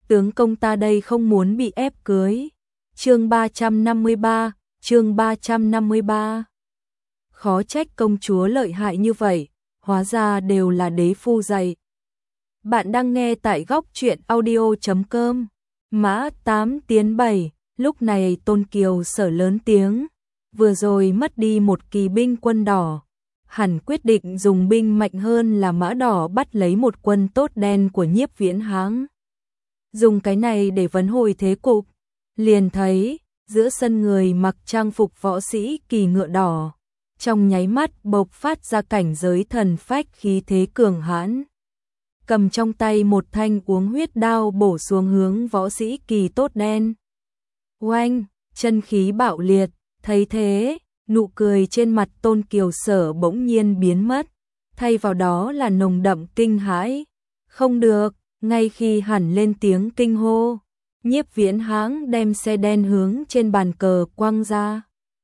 tướng công ta đây không muốn bị ép cưới. Chương 353, chương 353. Khó trách công chúa lợi hại như vậy, hóa ra đều là đế phu dạy. Bạn đang nghe tại góc truyện audio.com. Mã 8 tiến 7, lúc này Tôn Kiều Sở lớn tiếng, vừa rồi mất đi một kỳ binh quân đỏ, hẳn quyết định dùng binh mạnh hơn là mã đỏ bắt lấy một quân tốt đen của Nhiếp Viễn Háng. Dùng cái này để vấn hồi thế cục, liền thấy giữa sân người mặc trang phục võ sĩ kỳ ngựa đỏ, trong nháy mắt bộc phát ra cảnh giới thần phách khí thế cường hãn. Cầm trong tay một thanh uống huyết đao bổ xuống hướng võ sĩ kỳ tốt đen. Oanh, chân khí bạo liệt, thấy thế, nụ cười trên mặt Tôn Kiều Sở bỗng nhiên biến mất, thay vào đó là nồng đậm kinh hãi. Không được, ngay khi hẳn lên tiếng kinh hô, Nhiếp Viễn Háng đem xe đen hướng trên bàn cờ quăng ra.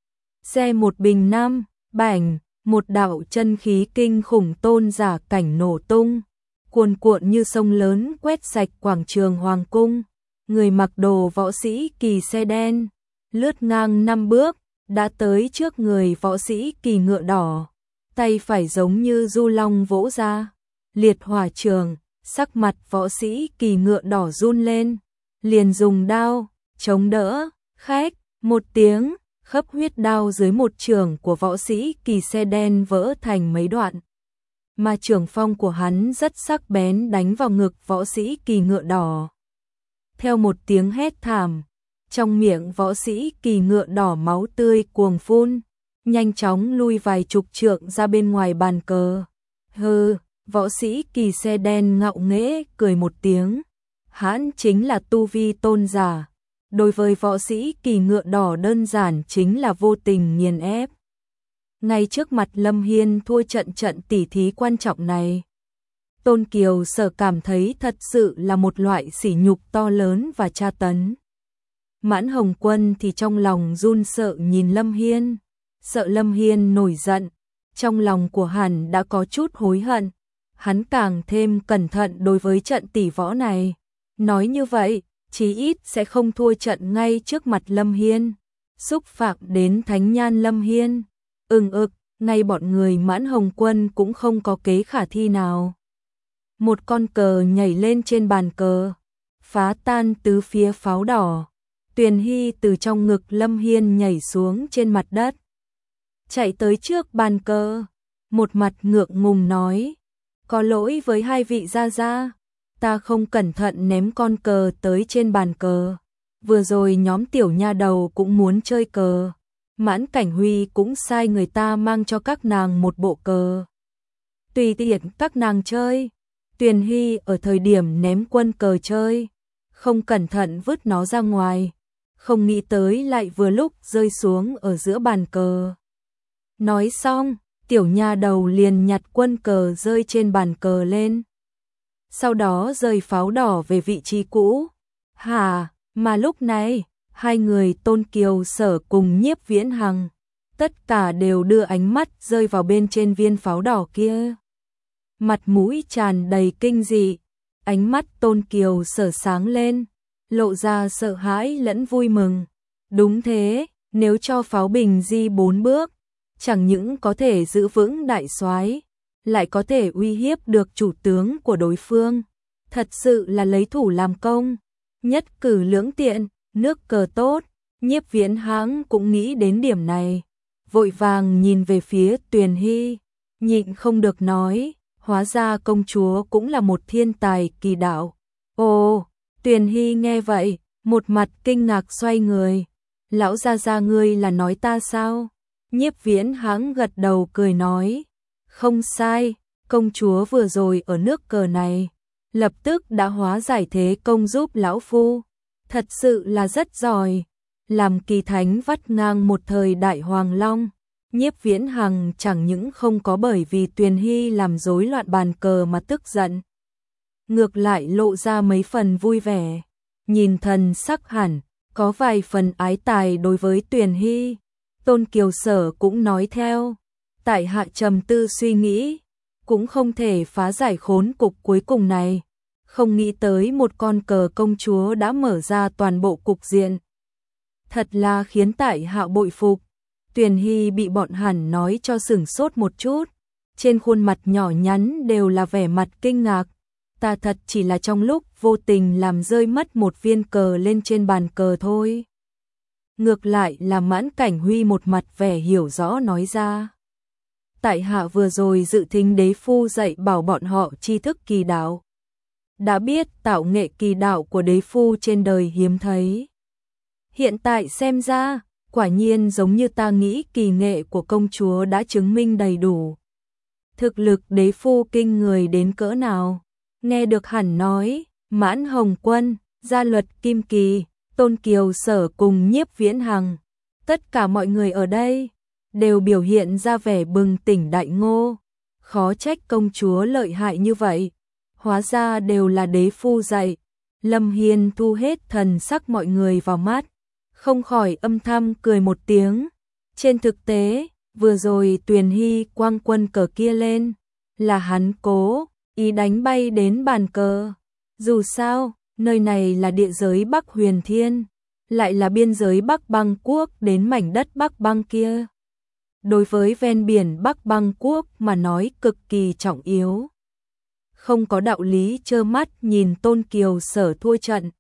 Xe một bình năm, bảnh, một đạo chân khí kinh khủng tôn giả cảnh nổ tung, cuồn cuộn như sông lớn quét sạch quảng trường hoàng cung. Người mặc đồ võ sĩ kỳ xe đen, lướt ngang 5 bước, đã tới trước người võ sĩ kỳ ngựa đỏ, tay phải giống như du long vỗ ra, liệt hỏa trường, sắc mặt võ sĩ kỳ ngựa đỏ run lên, liền dùng đao chống đỡ, khách một tiếng, khớp huyết đao dưới một trường của võ sĩ kỳ xe đen vỡ thành mấy đoạn. Mà trường phong của hắn rất sắc bén đánh vào ngực võ sĩ kỳ ngựa đỏ. Theo một tiếng hét thảm, trong miệng võ sĩ kỳ ngựa đỏ máu tươi cuồng phun, nhanh chóng lui vài chục trượng ra bên ngoài bàn cờ. Hừ, võ sĩ kỳ xe đen ngạo nghễ cười một tiếng, hắn chính là tu vi tôn giả, đối với võ sĩ kỳ ngựa đỏ đơn giản chính là vô tình nghiền ép. Ngay trước mặt Lâm Hiên thua trận tỉ thí quan trọng này, Tôn Kiều Sở cảm thấy thật sự là một loại sỉ nhục to lớn và tra tấn. Mãn Hồng Quân thì trong lòng run sợ nhìn Lâm Hiên, sợ Lâm Hiên nổi giận, trong lòng của hắn đã có chút hối hận, hắn càng thêm cẩn thận đối với trận tỷ võ này, nói như vậy, chí ít sẽ không thua trận ngay trước mặt Lâm Hiên, xúc phạm đến thánh nhan Lâm Hiên. Ngay bọn người Mãn Hồng Quân cũng không có kế khả thi nào. Một con cờ nhảy lên trên bàn cờ, phá tan tứ phía pháo đỏ. Tuyền Hy từ trong ngực Lâm Hiên nhảy xuống trên mặt đất, chạy tới trước bàn cờ, một mặt ngượng ngùng nói: "Có lỗi với hai vị gia gia, ta không cẩn thận ném con cờ tới trên bàn cờ. Vừa rồi nhóm tiểu nha đầu cũng muốn chơi cờ, Mãn Cảnh Huy cũng sai người ta mang cho các nàng một bộ cờ. Tùy tiện các nàng chơi." Tuyền Hy ở thời điểm ném quân cờ chơi, không cẩn thận vứt nó ra ngoài, không nghĩ tới lại vừa lúc rơi xuống ở giữa bàn cờ. Nói xong, tiểu nha đầu liền nhặt quân cờ rơi trên bàn cờ lên, sau đó rời pháo đỏ về vị trí cũ. Mà lúc này, hai người Tôn Kiều Sở cùng Nhiếp Viễn Hằng, tất cả đều đưa ánh mắt rơi vào bên trên viên pháo đỏ kia. Mặt mũi tràn đầy kinh dị, ánh mắt Tôn Kiều Sở sáng lên, lộ ra sợ hãi lẫn vui mừng. Đúng thế, nếu cho pháo bình di 4 bước, chẳng những có thể giữ vững đại soái, lại có thể uy hiếp được chủ tướng của đối phương. Thật sự là lấy thủ làm công, nhất cử lưỡng tiện, nước cờ tốt. Nhiếp Viễn Háng cũng nghĩ đến điểm này, vội vàng nhìn về phía Tuyền Hy, nhịn không được nói: "Hóa ra công chúa cũng là một thiên tài kỳ đạo." Ồ, Tuyền Hy nghe vậy, một mặt kinh ngạc xoay người: "Lão gia gia ngươi là nói ta sao?" Nhiếp Viễn Háng gật đầu cười nói: "Không sai, công chúa vừa rồi ở nước cờ này, lập tức đã hóa giải thế công giúp lão phu, thật sự là rất giỏi, làm kỳ thánh vắt ngang một thời đại hoàng long." Nhiếp Viễn Hằng chẳng những không có bởi vì Tuyền Hy làm rối loạn bàn cờ mà tức giận, ngược lại lộ ra mấy phần vui vẻ, nhìn thần sắc hẳn có vài phần ái tài đối với Tuyền Hy. Tôn Kiều Sở cũng nói theo: "Tại hạ trầm tư suy nghĩ, cũng không thể phá giải khốn cục cuối cùng này, không nghĩ tới một con cờ công chúa đã mở ra toàn bộ cục diện. Thật là khiến tại hạ bội phục. Tuyền Hy bị bọn hắn nói cho sửng sốt một chút, trên khuôn mặt nhỏ nhắn đều là vẻ mặt kinh ngạc. Ta thật chỉ là trong lúc vô tình làm rơi mất một viên cờ lên trên bàn cờ thôi. Ngược lại là Mãn Cảnh Huy một mặt vẻ hiểu rõ nói ra. Tại hạ vừa rồi dự thính đế phu dạy bảo bọn họ tri thức kỳ đạo. Đã biết tạo nghệ kỳ đạo của đế phu trên đời hiếm thấy. Hiện tại xem ra, quả nhiên giống như ta nghĩ, kỳ nghệ của công chúa đã chứng minh đầy đủ. Thực lực đế phu kinh người đến cỡ nào? Nghe được hắn nói, Mãn Hồng Quân, Gia Luật Kim Kỳ, Tôn Kiều Sở cùng Nhiếp Viễn Hằng, tất cả mọi người ở đây đều biểu hiện ra vẻ bừng tỉnh đại ngộ. Khó trách công chúa lợi hại như vậy, hóa ra đều là đế phu dạy. Lâm Hiên thu hết thần sắc mọi người vào mắt, không khỏi âm thầm cười một tiếng. Trên thực tế, vừa rồi Tuyền Hy quăng quân cờ kia lên, là hắn cố ý đánh bay đến bàn cờ. Dù sao, nơi này là địa giới Bắc Huyền Thiên, lại là biên giới Bắc Băng Quốc đến mảnh đất Bắc Băng kia. Đối với ven biển Bắc Băng Quốc mà nói cực kỳ trọng yếu. Không có đạo lý trơ mắt nhìn Tôn Kiều Sở thua trận,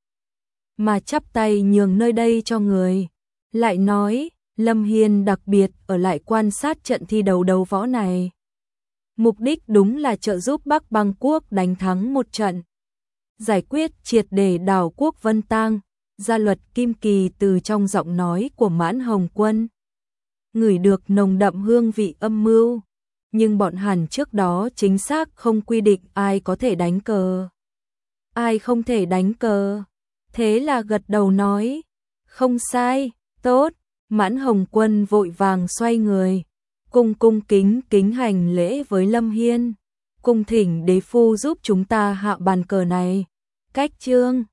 mà chắp tay nhường nơi đây cho người. Lại nói, Lâm Hiên đặc biệt ở lại quan sát trận thi đấu đấu võ này. Mục đích đúng là trợ giúp Bắc Băng Quốc đánh thắng một trận, giải quyết triệt để đảo quốc Vân Tang. Gia Luật Kim Kỳ từ trong giọng nói của Mãn Hồng Quân ngửi được nồng đậm hương vị âm mưu, nhưng bọn hắn trước đó chính xác không quy định ai có thể đánh cờ, ai không thể đánh cờ. Thế là gật đầu nói, không sai, tốt. Mãn Hồng Quân vội vàng xoay người, cung kính hành lễ với Lâm Hiên, cung thỉnh đế phu giúp chúng ta hạ bàn cờ này. Cách chương